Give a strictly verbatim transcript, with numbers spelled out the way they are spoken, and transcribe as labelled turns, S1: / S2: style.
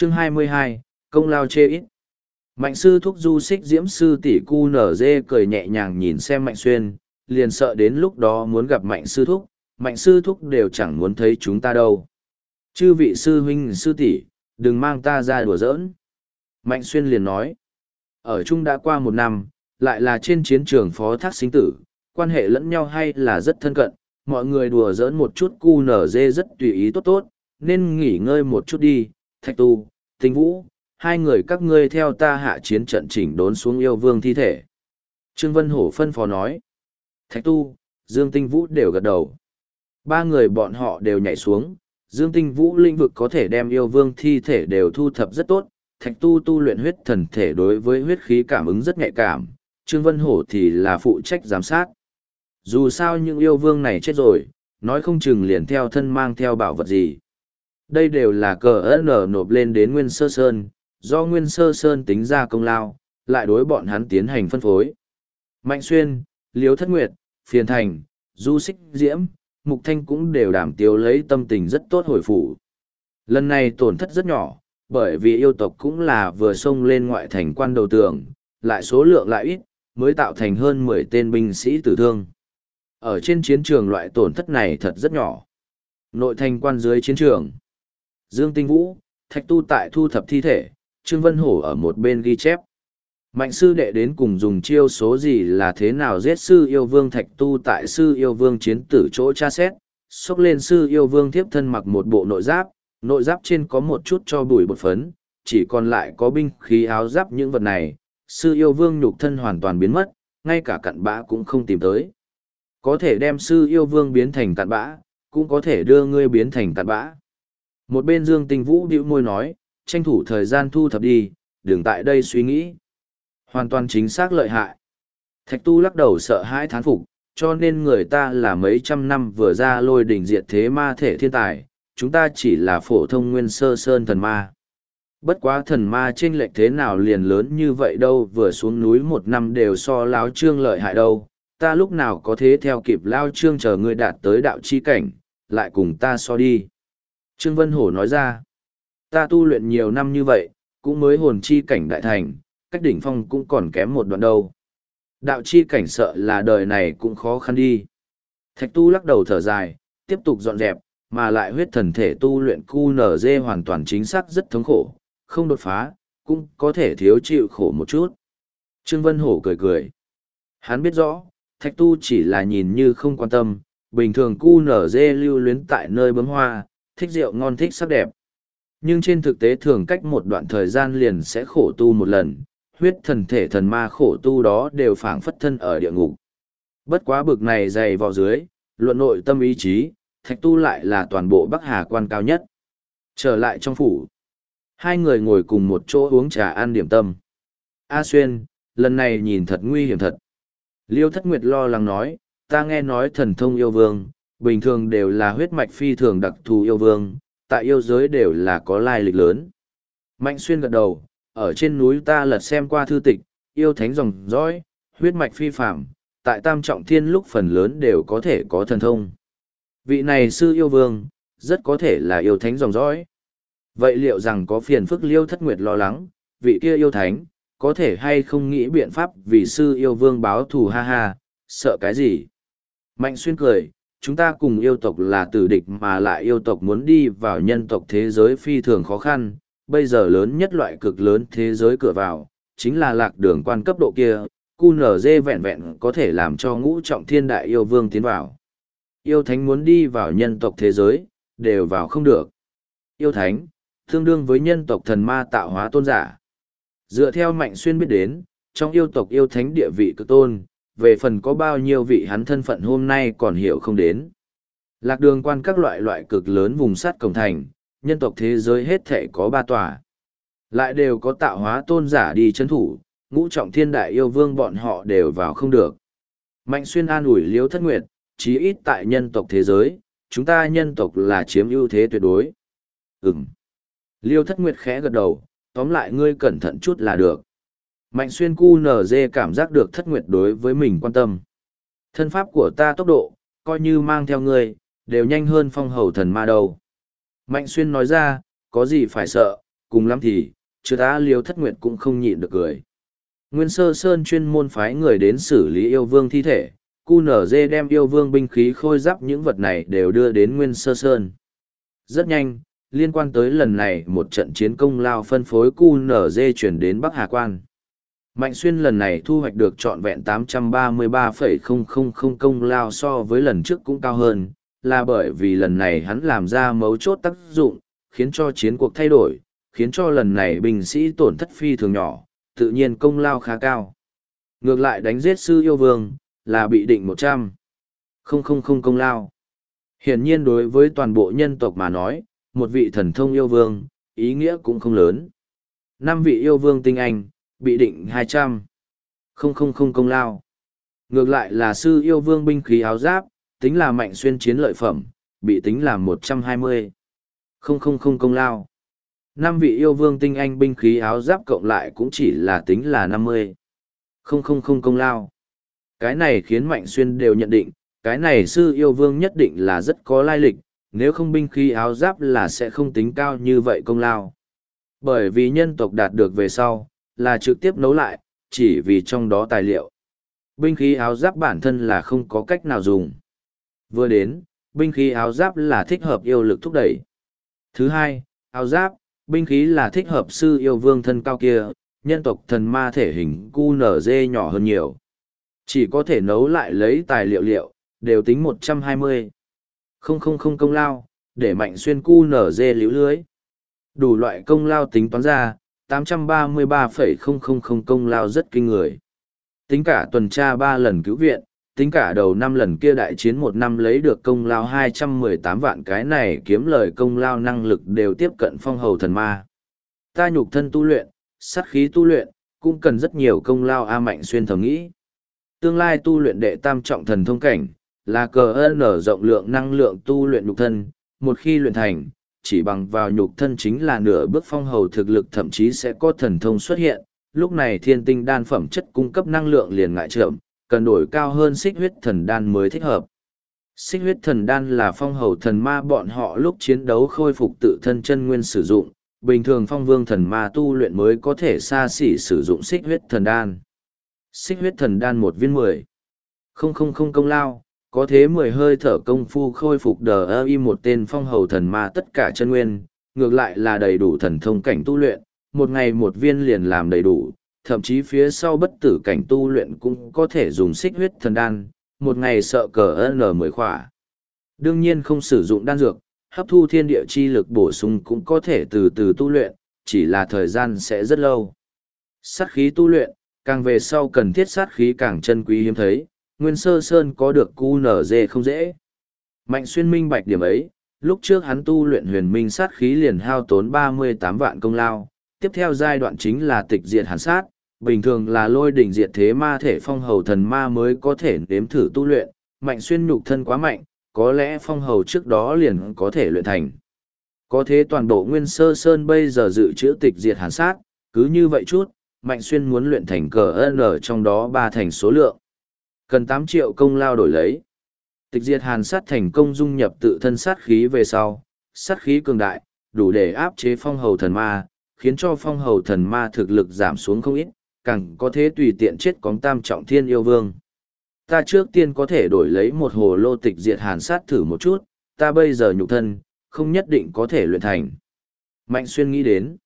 S1: Chương hai mươi hai, công lao chê ít. Mạnh sư thúc du xích diễm sư tỷ cu nở dê cười nhẹ nhàng nhìn xem Mạnh Xuyên, liền sợ đến lúc đó muốn gặp Mạnh sư thúc, Mạnh sư thúc đều chẳng muốn thấy chúng ta đâu. Chư vị sư huynh sư tỷ, đừng mang ta ra đùa giỡn. Mạnh Xuyên liền nói, ở chung đã qua một năm, lại là trên chiến trường phó thác sinh tử, quan hệ lẫn nhau hay là rất thân cận, mọi người đùa giỡn một chút cu nở dê rất tùy ý tốt tốt, nên nghỉ ngơi một chút đi, Thạch Tu, Tinh Vũ, hai người các ngươi theo ta hạ chiến trận chỉnh đốn xuống yêu vương thi thể. Trương Vân Hổ phân phó nói, Thạch Tu, Dương Tinh Vũ đều gật đầu. Ba người bọn họ đều nhảy xuống, Dương Tinh Vũ lĩnh vực có thể đem yêu vương thi thể đều thu thập rất tốt, Thạch Tu tu luyện huyết thần thể đối với huyết khí cảm ứng rất nhạy cảm, Trương Vân Hổ thì là phụ trách giám sát. Dù sao những yêu vương này chết rồi, nói không chừng liền theo thân mang theo bảo vật gì. Đây đều là cờ ấn nở nộp lên đến Nguyên Sơ Sơn, do Nguyên Sơ Sơn tính ra công lao, lại đối bọn hắn tiến hành phân phối. Mạnh Xuyên, Liếu Thất Nguyệt, Phiền Thành, Du Xích Diễm, Mục Thanh cũng đều đảm tiếu lấy tâm tình rất tốt hồi phủ. Lần này tổn thất rất nhỏ, bởi vì yêu tộc cũng là vừa xông lên ngoại thành quan đầu tường, lại số lượng lại ít, mới tạo thành hơn mười tên binh sĩ tử thương. Ở trên chiến trường loại tổn thất này thật rất nhỏ. Nội thành quan dưới chiến trường. Dương Tinh Vũ, Thạch Tu tại thu thập thi thể, Trương Vân Hổ ở một bên ghi chép. Mạnh sư đệ đến cùng dùng chiêu số gì là thế nào giết sư yêu vương Thạch Tu tại sư yêu vương chiến tử chỗ tra xét, xốc lên sư yêu vương thiếp thân mặc một bộ nội giáp, nội giáp trên có một chút cho bụi bột phấn, chỉ còn lại có binh khí áo giáp những vật này, sư yêu vương nhục thân hoàn toàn biến mất, ngay cả cặn bã cũng không tìm tới. Có thể đem sư yêu vương biến thành cặn bã, cũng có thể đưa ngươi biến thành cặn bã. Một bên Dương Tinh Vũ bĩu môi nói, tranh thủ thời gian thu thập đi, đừng tại đây suy nghĩ. Hoàn toàn chính xác lợi hại. Thạch Tu lắc đầu sợ hãi thán phục, cho nên người ta là mấy trăm năm vừa ra lôi đỉnh diệt thế ma thể thiên tài, chúng ta chỉ là phổ thông Nguyên Sơ Sơn thần ma. Bất quá thần ma chênh lệch thế nào liền lớn như vậy đâu, vừa xuống núi một năm đều so Lão Trương lợi hại đâu, ta lúc nào có thế theo kịp Lão Trương chờ ngươi đạt tới đạo chi cảnh, lại cùng ta so đi. Trương Vân Hổ nói ra, ta tu luyện nhiều năm như vậy, cũng mới hồn chi cảnh đại thành, cách đỉnh phong cũng còn kém một đoạn đâu. Đạo chi cảnh sợ là đời này cũng khó khăn đi. Thạch Tu lắc đầu thở dài, tiếp tục dọn dẹp, mà lại huyết thần thể tu luyện cu nở dê hoàn toàn chính xác rất thống khổ, không đột phá, cũng có thể thiếu chịu khổ một chút. Trương Vân Hổ cười cười. Hắn biết rõ, Thạch Tu chỉ là nhìn như không quan tâm, bình thường cu nở dê lưu luyến tại nơi bướm hoa, thích rượu ngon thích sắc đẹp. Nhưng trên thực tế thường cách một đoạn thời gian liền sẽ khổ tu một lần, huyết thần thể thần ma khổ tu đó đều phảng phất thân ở địa ngục. Bất quá bực này dày vào dưới, luận nội tâm ý chí, Thạch Tu lại là toàn bộ Bắc Hà quan cao nhất. Trở lại trong phủ, hai người ngồi cùng một chỗ uống trà ăn điểm tâm. A Xuyên, lần này nhìn thật nguy hiểm thật. Liêu Thất Nguyệt lo lắng nói, ta nghe nói thần thông yêu vương, bình thường đều là huyết mạch phi thường đặc thù yêu vương, tại yêu giới đều là có lai lịch lớn. Mạnh Xuyên gật đầu, ở trên núi ta lật xem qua thư tịch, yêu thánh dòng dõi, huyết mạch phi phạm, tại Tam Trọng Thiên lúc phần lớn đều có thể có thần thông. Vị này sư yêu vương, rất có thể là yêu thánh dòng dõi. Vậy liệu rằng có phiền phức Liêu Thất Nguyệt lo lắng, vị kia yêu thánh, có thể hay không nghĩ biện pháp vì sư yêu vương báo thù ha ha, sợ cái gì? Mạnh Xuyên cười, chúng ta cùng yêu tộc là tử địch mà lại yêu tộc muốn đi vào nhân tộc thế giới phi thường khó khăn, bây giờ lớn nhất loại cực lớn thế giới cửa vào, chính là lạc đường quan cấp độ kia, cu nở dê vẹn vẹn có thể làm cho ngũ trọng thiên đại yêu vương tiến vào. Yêu thánh muốn đi vào nhân tộc thế giới, đều vào không được. Yêu thánh, tương đương với nhân tộc thần ma tạo hóa tôn giả. Dựa theo Mạnh Xuyên biết đến, trong yêu tộc yêu thánh địa vị cực tôn, về phần có bao nhiêu vị hắn thân phận hôm nay còn hiểu không đến. Lạc đường quan các loại loại cực lớn vùng sắt cổng thành, nhân tộc thế giới hết thể có ba tòa. Lại đều có tạo hóa tôn giả đi chấn thủ, ngũ trọng thiên đại yêu vương bọn họ đều vào không được. Mạnh Xuyên an ủi Liêu Thất Nguyệt, chí ít tại nhân tộc thế giới, chúng ta nhân tộc là chiếm ưu thế tuyệt đối. Ừm. Liêu Thất Nguyệt khẽ gật đầu, tóm lại ngươi cẩn thận chút là được. Mạnh Xuyên cu nở dê cảm giác được Thất Nguyệt đối với mình quan tâm. Thân pháp của ta tốc độ, coi như mang theo ngươi, đều nhanh hơn phong hầu thần ma đâu. Mạnh Xuyên nói ra, có gì phải sợ, cùng lắm thì, chưa ta liêu thất nguyệt cũng không nhịn được cười. Nguyên Sơ Sơn chuyên môn phái người đến xử lý yêu vương thi thể, cu nở dê đem yêu vương binh khí khôi giáp những vật này đều đưa đến Nguyên Sơ Sơn. Rất nhanh, liên quan tới lần này một trận chiến công lao phân phối cu nở dê chuyển đến Bắc Hà Quan. Mạnh Xuyên lần này thu hoạch được trọn vẹn tám trăm ba mươi ba phẩy không không không công lao so với lần trước cũng cao hơn, là bởi vì lần này hắn làm ra mấu chốt tác dụng, khiến cho chiến cuộc thay đổi, khiến cho lần này binh sĩ tổn thất phi thường nhỏ, tự nhiên công lao khá cao. Ngược lại đánh giết sư yêu vương, là bị định một trăm không không không công lao. Hiển nhiên đối với toàn bộ nhân tộc mà nói, một vị thần thông yêu vương, ý nghĩa cũng không lớn. Năm vị yêu vương tinh anh, bị định hai trăm không không không công lao. Ngược lại là sư yêu vương binh khí áo giáp, tính là Mạnh Xuyên chiến lợi phẩm, bị tính là một trăm hai mươi không không không công lao. Năm vị yêu vương tinh anh binh khí áo giáp cộng lại cũng chỉ là tính là năm mươi không không không công lao. Cái này khiến Mạnh Xuyên đều nhận định, cái này sư yêu vương nhất định là rất có lai lịch, nếu không binh khí áo giáp là sẽ không tính cao như vậy công lao. Bởi vì nhân tộc đạt được về sau, là trực tiếp nấu lại, chỉ vì trong đó tài liệu. Binh khí áo giáp bản thân là không có cách nào dùng. Vừa đến, binh khí áo giáp là thích hợp yêu lực thúc đẩy. Thứ hai, áo giáp, binh khí là thích hợp sư yêu vương thân cao kia, nhân tộc thần ma thể hình cu nở dê nhỏ hơn nhiều. Chỉ có thể nấu lại lấy tài liệu liệu, đều tính một trăm hai mươi không không không công lao, để Mạnh Xuyên cu nở dê liễu lưới. Đủ loại công lao tính toán ra, tám trăm ba mươi ba phẩy không không không công lao rất kinh người. Tính cả tuần tra ba lần cứu viện, tính cả đầu năm lần kia đại chiến một năm lấy được công lao hai trăm mười tám vạn, cái này kiếm lời công lao năng lực đều tiếp cận phong hầu thần ma. Ta nhục thân tu luyện, sát khí tu luyện, cũng cần rất nhiều công lao A Mạnh Xuyên thầm nghĩ. Tương lai tu luyện đệ tam trọng thần thông cảnh, là cờ ơn ở rộng lượng năng lượng tu luyện nhục thân, một khi luyện thành, chỉ bằng vào nhục thân chính là nửa bước phong hầu thực lực, thậm chí sẽ có thần thông xuất hiện. Lúc này thiên tinh đan phẩm chất cung cấp năng lượng liền ngại chậm, cần đổi cao hơn xích huyết thần đan mới thích hợp. Xích huyết thần đan là phong hầu thần ma bọn họ lúc chiến đấu khôi phục tự thân chân nguyên sử dụng, bình thường phong vương thần ma tu luyện mới có thể xa xỉ sử dụng xích huyết thần đan. Xích huyết thần đan một viên mười không không không công lao, có thế mười hơi thở công phu khôi phục đờ ơ y một tên phong hầu thần ma tất cả chân nguyên, ngược lại là đầy đủ thần thông cảnh tu luyện, một ngày một viên liền làm đầy đủ, thậm chí phía sau bất tử cảnh tu luyện cũng có thể dùng xích huyết thần đan, một ngày sợ cờ n mười khỏa. Đương nhiên không sử dụng đan dược, hấp thu thiên địa chi lực bổ sung cũng có thể từ từ tu luyện, chỉ là thời gian sẽ rất lâu. Sát khí tu luyện, càng về sau cần thiết sát khí càng chân quý hiếm thấy, Nguyên Sơ Sơn có được cu nở dê không dễ. Mạnh Xuyên minh bạch điểm ấy, lúc trước hắn tu luyện huyền minh sát khí liền hao tốn ba mươi tám vạn công lao, tiếp theo giai đoạn chính là tịch diệt hàn sát, bình thường là lôi đỉnh diệt thế ma thể phong hầu thần ma mới có thể nếm thử tu luyện, Mạnh Xuyên nhục thân quá mạnh, có lẽ phong hầu trước đó liền có thể luyện thành. Có thế toàn bộ Nguyên Sơ Sơn bây giờ dự trữ tịch diệt hàn sát, cứ như vậy chút, Mạnh Xuyên muốn luyện thành cờ N trong đó ba thành số lượng. Cần tám triệu công lao đổi lấy. Tịch diệt hàn sát thành công dung nhập tự thân sát khí về sau, sát khí cường đại, đủ để áp chế phong hầu thần ma, khiến cho phong hầu thần ma thực lực giảm xuống không ít, càng có thế tùy tiện chết cóng tam trọng thiên yêu vương. Ta trước tiên có thể đổi lấy một hồ lô tịch diệt hàn sát thử một chút, ta bây giờ nhục thân, không nhất định có thể luyện thành. Mạnh Xuyên nghĩ đến.